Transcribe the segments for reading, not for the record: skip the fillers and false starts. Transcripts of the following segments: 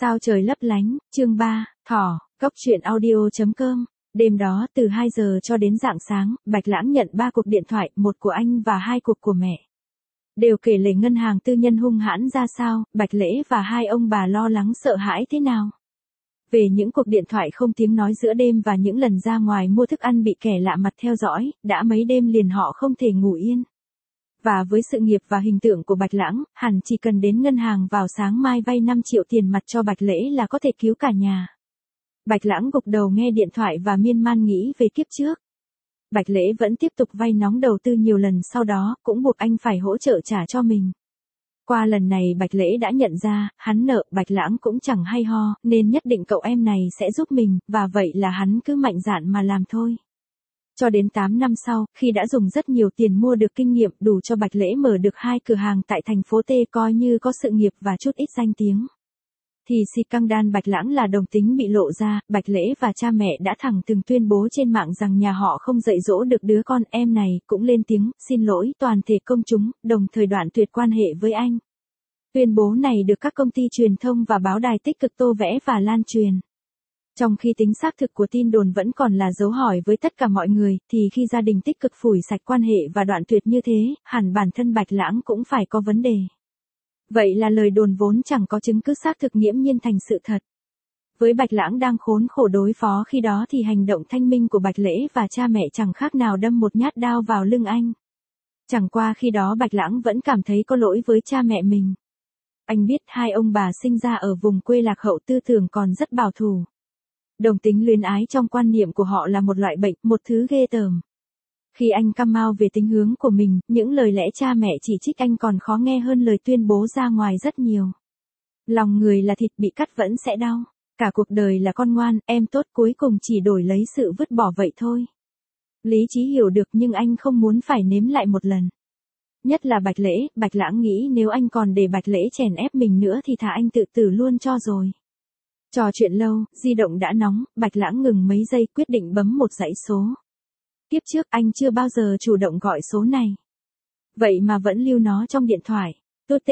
Sao trời lấp lánh, chương 3, thỏ, góc truyện audio.com. Đêm đó từ 2 giờ cho đến rạng sáng, Bạch Lãng nhận 3 cuộc điện thoại, một của anh và 2 cuộc của mẹ. Đều kể lể ngân hàng tư nhân hung hãn ra sao, Bạch Lễ và hai ông bà lo lắng sợ hãi thế nào. Về những cuộc điện thoại không tiếng nói giữa đêm và những lần ra ngoài mua thức ăn bị kẻ lạ mặt theo dõi, đã mấy đêm liền họ không thể ngủ yên. Và với sự nghiệp và hình tượng của Bạch Lãng, hẳn chỉ cần đến ngân hàng vào sáng mai vay 5 triệu tiền mặt cho Bạch Lễ là có thể cứu cả nhà. Bạch Lãng gục đầu nghe điện thoại và miên man nghĩ về kiếp trước. Bạch Lễ vẫn tiếp tục vay nóng đầu tư nhiều lần sau đó, cũng buộc anh phải hỗ trợ trả cho mình. Qua lần này Bạch Lễ đã nhận ra, hắn nợ Bạch Lãng cũng chẳng hay ho, nên nhất định cậu em này sẽ giúp mình, và vậy là hắn cứ mạnh dạn mà làm thôi. Cho đến 8 năm sau, khi đã dùng rất nhiều tiền mua được kinh nghiệm đủ cho Bạch Lễ mở được 2 cửa hàng tại thành phố T coi như có sự nghiệp và chút ít danh tiếng. Thì si căng đan Bạch Lãng là đồng tính bị lộ ra, Bạch Lễ và cha mẹ đã thẳng từng tuyên bố trên mạng rằng nhà họ không dạy dỗ được đứa con em này, cũng lên tiếng, xin lỗi toàn thể công chúng, đồng thời đoạn tuyệt quan hệ với anh. Tuyên bố này được các công ty truyền thông và báo đài tích cực tô vẽ và lan truyền. Trong khi tính xác thực của tin đồn vẫn còn là dấu hỏi với tất cả mọi người, thì khi gia đình tích cực phủi sạch quan hệ và đoạn tuyệt như thế, hẳn bản thân Bạch Lãng cũng phải có vấn đề. Vậy là lời đồn vốn chẳng có chứng cứ xác thực nghiễm nhiên thành sự thật. Với Bạch Lãng đang khốn khổ đối phó khi đó thì hành động thanh minh của Bạch Lễ và cha mẹ chẳng khác nào đâm một nhát đao vào lưng anh. Chẳng qua khi đó Bạch Lãng vẫn cảm thấy có lỗi với cha mẹ mình. Anh biết hai ông bà sinh ra ở vùng quê lạc hậu, tư tưởng còn rất bảo thủ. Đồng tính luyến ái trong quan niệm của họ là một loại bệnh, một thứ ghê tởm. Khi anh căm mau về tính hướng của mình, những lời lẽ cha mẹ chỉ trích anh còn khó nghe hơn lời tuyên bố ra ngoài rất nhiều. Lòng người là thịt, bị cắt vẫn sẽ đau. Cả cuộc đời là con ngoan, em tốt, cuối cùng chỉ đổi lấy sự vứt bỏ vậy thôi. Lý trí hiểu được nhưng anh không muốn phải nếm lại một lần. Nhất là Bạch Lễ, Bạch Lãng nghĩ nếu anh còn để Bạch Lễ chèn ép mình nữa thì thà anh tự tử luôn cho rồi. Trò chuyện lâu, di động đã nóng, Bạch Lãng ngừng mấy giây quyết định bấm một dãy số. Tiếp trước anh chưa bao giờ chủ động gọi số này. Vậy mà vẫn lưu nó trong điện thoại. Tút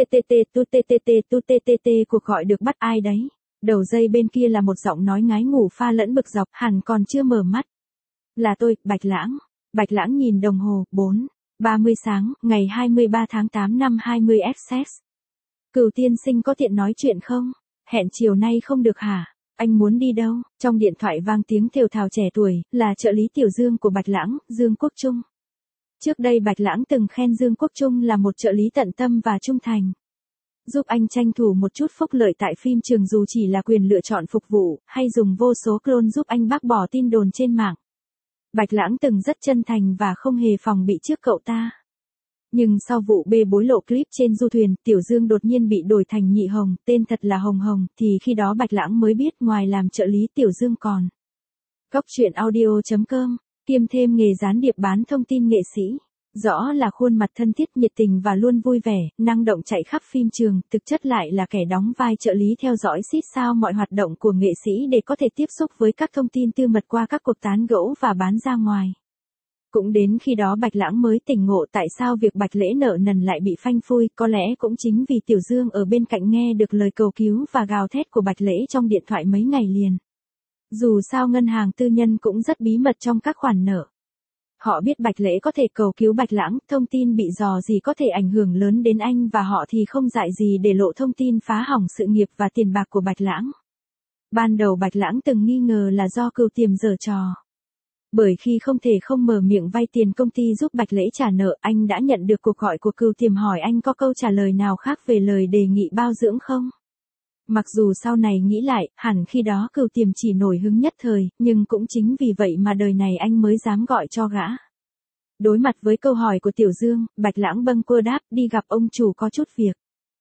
ttt, cuộc gọi được bắt ai đấy. Đầu dây bên kia là một giọng nói ngái ngủ pha lẫn bực dọc, hẳn còn chưa mở mắt. Là tôi, Bạch Lãng. Bạch Lãng nhìn đồng hồ, 4:30 sáng, ngày 23 tháng 8 năm 20 SS. Cửu tiên sinh có tiện nói chuyện không? Hẹn chiều nay không được hả? Anh muốn đi đâu? Trong điện thoại vang tiếng thều thào trẻ tuổi, là trợ lý Tiểu Dương của Bạch Lãng, Dương Quốc Trung. Trước đây Bạch Lãng từng khen Dương Quốc Trung là một trợ lý tận tâm và trung thành. Giúp anh tranh thủ một chút phúc lợi tại phim trường dù chỉ là quyền lựa chọn phục vụ, hay dùng vô số clone giúp anh bác bỏ tin đồn trên mạng. Bạch Lãng từng rất chân thành và không hề phòng bị trước cậu ta. Nhưng sau vụ bê bối lộ clip trên du thuyền, Tiểu Dương đột nhiên bị đổi thành Nhị Hồng, tên thật là Hồng Hồng, thì khi đó Bạch Lãng mới biết ngoài làm trợ lý Tiểu Dương còn góc truyện audio.com, kiêm thêm nghề gián điệp bán thông tin nghệ sĩ. Rõ là khuôn mặt thân thiết, nhiệt tình và luôn vui vẻ, năng động chạy khắp phim trường, thực chất lại là kẻ đóng vai trợ lý theo dõi xít sao mọi hoạt động của nghệ sĩ để có thể tiếp xúc với các thông tin tư mật qua các cuộc tán gẫu và bán ra ngoài. Cũng đến khi đó Bạch Lãng mới tỉnh ngộ tại sao việc Bạch Lễ nợ nần lại bị phanh phui, có lẽ cũng chính vì Tiểu Dương ở bên cạnh nghe được lời cầu cứu và gào thét của Bạch Lễ trong điện thoại mấy ngày liền. Dù sao ngân hàng tư nhân cũng rất bí mật trong các khoản nợ. Họ biết Bạch Lễ có thể cầu cứu Bạch Lãng, thông tin bị dò gì có thể ảnh hưởng lớn đến anh và họ thì không dại gì để lộ thông tin phá hỏng sự nghiệp và tiền bạc của Bạch Lãng. Ban đầu Bạch Lãng từng nghi ngờ là do Cửu Tiềm giở trò. Bởi khi không thể không mở miệng vay tiền công ty giúp Bạch Lễ trả nợ, anh đã nhận được cuộc gọi của Cửu Tiềm hỏi anh có câu trả lời nào khác về lời đề nghị bao dưỡng không. Mặc dù sau này nghĩ lại, hẳn khi đó Cửu Tiềm chỉ nổi hứng nhất thời, nhưng cũng chính vì vậy mà đời này anh mới dám gọi cho gã. Đối mặt với câu hỏi của Tiểu Dương, Bạch Lãng bâng quơ đáp, đi gặp ông chủ có chút việc.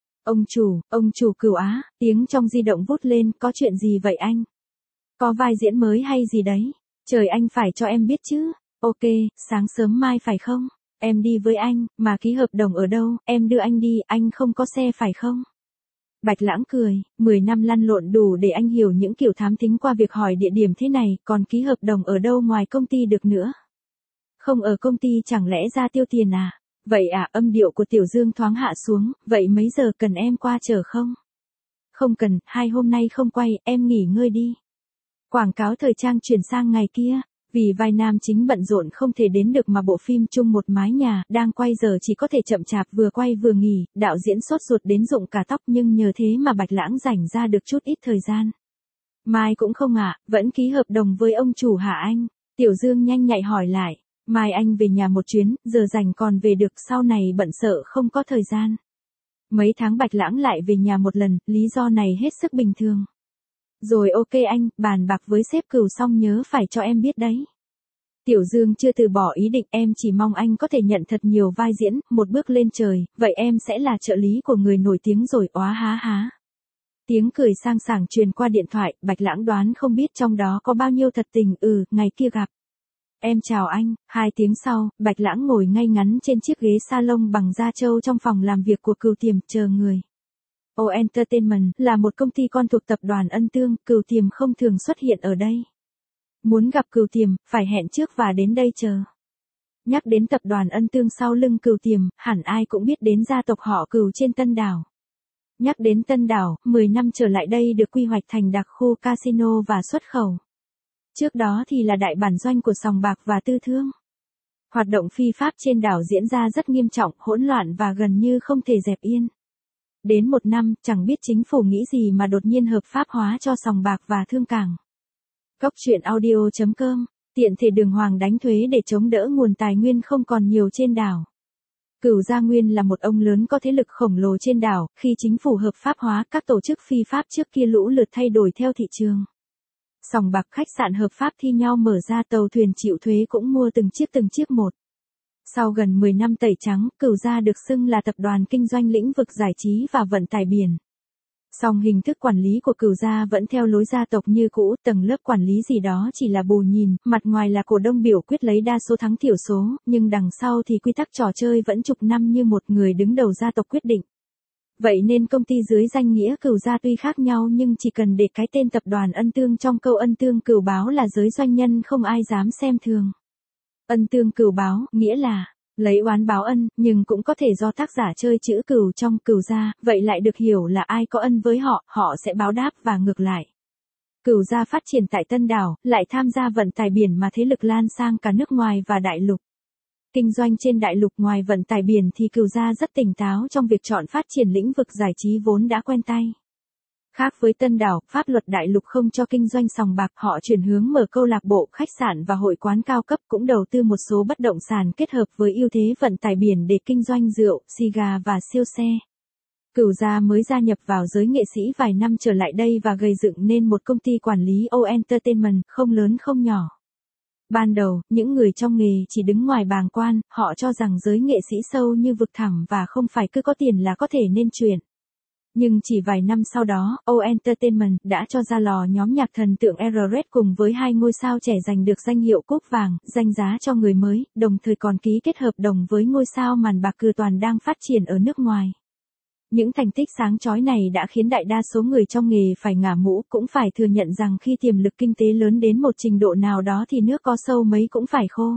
Ông chủ Cửu Á, tiếng trong di động vút lên, có chuyện gì vậy anh? Có vai diễn mới hay gì đấy? Trời, anh phải cho em biết chứ. Ok, sáng sớm mai phải không? Em đi với anh, mà ký hợp đồng ở đâu, em đưa anh đi, anh không có xe phải không? Bạch Lãng cười, 10 năm lăn lộn đủ để anh hiểu những kiểu thám thính qua việc hỏi địa điểm thế này, còn ký hợp đồng ở đâu ngoài công ty được nữa. Không ở công ty chẳng lẽ ra tiêu tiền à? Vậy à, âm điệu của Tiểu Dương thoáng hạ xuống, vậy mấy giờ cần em qua chở không? Không cần, 2 hôm nay không quay, em nghỉ ngơi đi. Quảng cáo thời trang chuyển sang ngày kia. Vì vai nam chính bận rộn không thể đến được mà bộ phim chung một mái nhà, đang quay giờ chỉ có thể chậm chạp vừa quay vừa nghỉ, đạo diễn sốt ruột đến rụng cả tóc nhưng nhờ thế mà Bạch Lãng rảnh ra được chút ít thời gian. Mai cũng không ạ, vẫn ký hợp đồng với ông chủ hả anh? Tiểu Dương nhanh nhạy hỏi lại, mai anh về nhà một chuyến, giờ rảnh còn về được, sau này bận sợ không có thời gian. Mấy tháng Bạch Lãng lại về nhà một lần, lý do này hết sức bình thường. Rồi ok anh, bàn bạc với sếp Cửu xong nhớ phải cho em biết đấy. Tiểu Dương chưa từ bỏ ý định, em chỉ mong anh có thể nhận thật nhiều vai diễn, một bước lên trời, vậy em sẽ là trợ lý của người nổi tiếng rồi, oá há há. Tiếng cười sang sảng truyền qua điện thoại, Bạch Lãng đoán không biết trong đó có bao nhiêu thật tình, ngày kia gặp. Em chào anh, 2 tiếng sau, Bạch Lãng ngồi ngay ngắn trên chiếc ghế salon bằng da trâu trong phòng làm việc của Cửu Tiềm, chờ người. O Entertainment là một công ty con thuộc tập đoàn Ân Tương, Cửu Tiềm không thường xuất hiện ở đây. Muốn gặp Cửu Tiềm, phải hẹn trước và đến đây chờ. Nhắc đến tập đoàn Ân Tương sau lưng Cửu Tiềm, hẳn ai cũng biết đến gia tộc họ Cửu trên Tân Đảo. Nhắc đến Tân Đảo, 10 năm trở lại đây được quy hoạch thành đặc khu casino và xuất khẩu. Trước đó thì là đại bản doanh của sòng bạc và tư thương. Hoạt động phi pháp trên đảo diễn ra rất nghiêm trọng, hỗn loạn và gần như không thể dẹp yên. Đến 1 năm, chẳng biết chính phủ nghĩ gì mà đột nhiên hợp pháp hóa cho sòng bạc và thương cảng. Cóc truyện audio.com, tiện thể đường hoàng đánh thuế để chống đỡ nguồn tài nguyên không còn nhiều trên đảo. Cửu Gia Nguyên là một ông lớn có thế lực khổng lồ trên đảo, khi chính phủ hợp pháp hóa, các tổ chức phi pháp trước kia lũ lượt thay đổi theo thị trường. Sòng bạc, khách sạn hợp pháp thi nhau mở ra, tàu thuyền chịu thuế cũng mua từng chiếc một. Sau gần 10 năm tẩy trắng, Cửu Gia được xưng là tập đoàn kinh doanh lĩnh vực giải trí và vận tải biển. Song hình thức quản lý của Cửu Gia vẫn theo lối gia tộc như cũ, tầng lớp quản lý gì đó chỉ là bù nhìn, mặt ngoài là cổ đông biểu quyết lấy đa số thắng thiểu số, nhưng đằng sau thì quy tắc trò chơi vẫn chục năm như một người đứng đầu gia tộc quyết định. Vậy nên công ty dưới danh nghĩa Cửu Gia tuy khác nhau nhưng chỉ cần để cái tên tập đoàn Ân Tương trong câu Ân Tương Cửu Báo là giới doanh nhân không ai dám xem thường. Ân Tương Cửu Báo, nghĩa là lấy oán báo ân, nhưng cũng có thể do tác giả chơi chữ cửu trong Cửu Gia, vậy lại được hiểu là ai có ân với họ, họ sẽ báo đáp và ngược lại. Cửu Gia phát triển tại Tân Đảo, lại tham gia vận tải biển mà thế lực lan sang cả nước ngoài và đại lục. Kinh doanh trên đại lục ngoài vận tải biển thì Cửu Gia rất tỉnh táo trong việc chọn phát triển lĩnh vực giải trí vốn đã quen tay. Khác với Tân Đảo, pháp luật đại lục không cho kinh doanh sòng bạc, họ chuyển hướng mở câu lạc bộ, khách sạn và hội quán cao cấp, cũng đầu tư một số bất động sản kết hợp với ưu thế vận tải biển để kinh doanh rượu, xì gà và siêu xe. Cửu Gia mới gia nhập vào giới nghệ sĩ vài năm trở lại đây và gây dựng nên một công ty quản lý O Entertainment, không lớn không nhỏ. Ban đầu, những người trong nghề chỉ đứng ngoài bàng quan, họ cho rằng giới nghệ sĩ sâu như vực thẳm và không phải cứ có tiền là có thể nên chuyển. Nhưng chỉ vài năm sau đó, O Entertainment đã cho ra lò nhóm nhạc thần tượng R-Red cùng với 2 ngôi sao trẻ giành được danh hiệu Cúp Vàng, danh giá cho người mới, đồng thời còn ký kết hợp đồng với ngôi sao màn bạc Cừ Toàn đang phát triển ở nước ngoài. Những thành tích sáng chói này đã khiến đại đa số người trong nghề phải ngả mũ, cũng phải thừa nhận rằng khi tiềm lực kinh tế lớn đến một trình độ nào đó thì nước có sâu mấy cũng phải khô.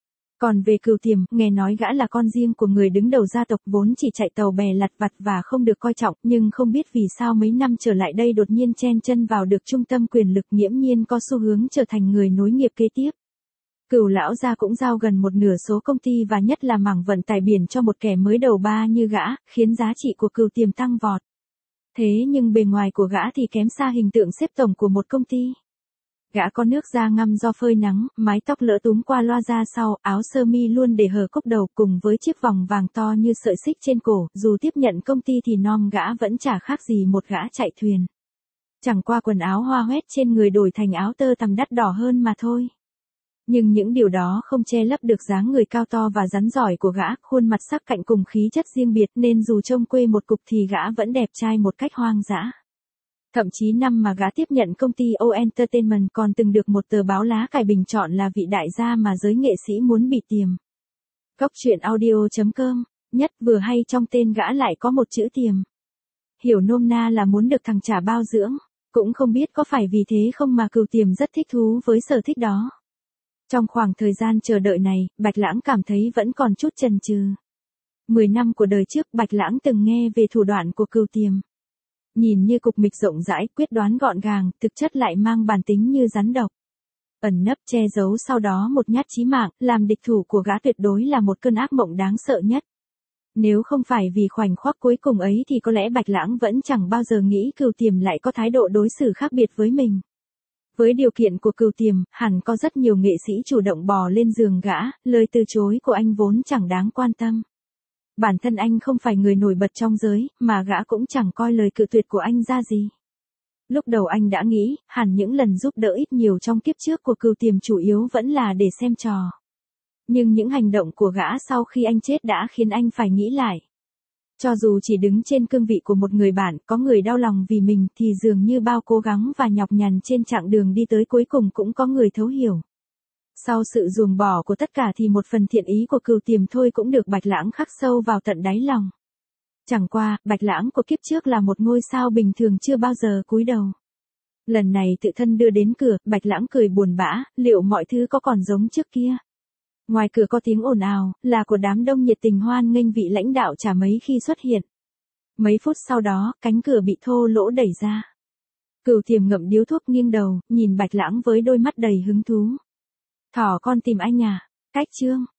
Còn về Cửu Tiềm, nghe nói gã là con riêng của người đứng đầu gia tộc vốn chỉ chạy tàu bè lặt vặt và không được coi trọng, nhưng không biết vì sao mấy năm trở lại đây đột nhiên chen chân vào được trung tâm quyền lực, nghiễm nhiên có xu hướng trở thành người nối nghiệp kế tiếp. Cửu lão gia cũng giao gần một nửa số công ty và nhất là mảng vận tải biển cho một kẻ mới đầu ba như gã, khiến giá trị của Cửu Tiềm tăng vọt. Thế nhưng bề ngoài của gã thì kém xa hình tượng xếp tổng của một công ty. Gã có nước da ngăm do phơi nắng, mái tóc lỡ túm qua loa ra sau, áo sơ mi luôn để hở cúc đầu cùng với chiếc vòng vàng to như sợi xích trên cổ, dù tiếp nhận công ty thì nom gã vẫn chả khác gì một gã chạy thuyền. Chẳng qua quần áo hoa hoét trên người đổi thành áo tơ tằm đắt đỏ hơn mà thôi. Nhưng những điều đó không che lấp được dáng người cao to và rắn giỏi của gã, khuôn mặt sắc cạnh cùng khí chất riêng biệt nên dù trông quê một cục thì gã vẫn đẹp trai một cách hoang dã. Thậm chí năm mà gã tiếp nhận công ty O Entertainment còn từng được một tờ báo lá cải bình chọn là vị đại gia mà giới nghệ sĩ muốn bị tiềm. Cóc truyện audio.com, nhất vừa hay trong tên gã lại có một chữ tiềm. Hiểu nôm na là muốn được thằng trả bao dưỡng, cũng không biết có phải vì thế không mà Cửu Tiềm rất thích thú với sở thích đó. Trong khoảng thời gian chờ đợi này, Bạch Lãng cảm thấy vẫn còn chút chần chừ. 10 năm của đời trước Bạch Lãng từng nghe về thủ đoạn của Cửu Tiềm. Nhìn như cục mịch rộng rãi, quyết đoán gọn gàng, thực chất lại mang bản tính như rắn độc. Ẩn nấp che giấu sau đó một nhát chí mạng, làm địch thủ của gã tuyệt đối là một cơn ác mộng đáng sợ nhất. Nếu không phải vì khoảnh khắc cuối cùng ấy thì có lẽ Bạch Lãng vẫn chẳng bao giờ nghĩ Cửu Tiềm lại có thái độ đối xử khác biệt với mình. Với điều kiện của Cửu Tiềm, hẳn có rất nhiều nghệ sĩ chủ động bò lên giường gã, lời từ chối của anh vốn chẳng đáng quan tâm. Bản thân anh không phải người nổi bật trong giới, mà gã cũng chẳng coi lời cự tuyệt của anh ra gì. Lúc đầu anh đã nghĩ, hẳn những lần giúp đỡ ít nhiều trong kiếp trước của Cửu Tiềm chủ yếu vẫn là để xem trò. Nhưng những hành động của gã sau khi anh chết đã khiến anh phải nghĩ lại. Cho dù chỉ đứng trên cương vị của một người bạn, có người đau lòng vì mình thì dường như bao cố gắng và nhọc nhằn trên chặng đường đi tới cuối cùng cũng có người thấu hiểu. Sau sự ruồng bỏ của tất cả thì một phần thiện ý của Cửu Tiềm thôi cũng được Bạch Lãng khắc sâu vào tận đáy lòng. Chẳng qua, Bạch Lãng của kiếp trước là một ngôi sao bình thường chưa bao giờ cúi đầu. Lần này tự thân đưa đến cửa, Bạch Lãng cười buồn bã, liệu mọi thứ có còn giống trước kia? Ngoài cửa có tiếng ồn ào, là của đám đông nhiệt tình hoan nghênh vị lãnh đạo chả mấy khi xuất hiện. Mấy phút sau đó, cánh cửa bị thô lỗ đẩy ra. Cửu Tiềm ngậm điếu thuốc nghiêng đầu, nhìn Bạch Lãng với đôi mắt đầy hứng thú. Thỏ con tìm anh à? Cách chương.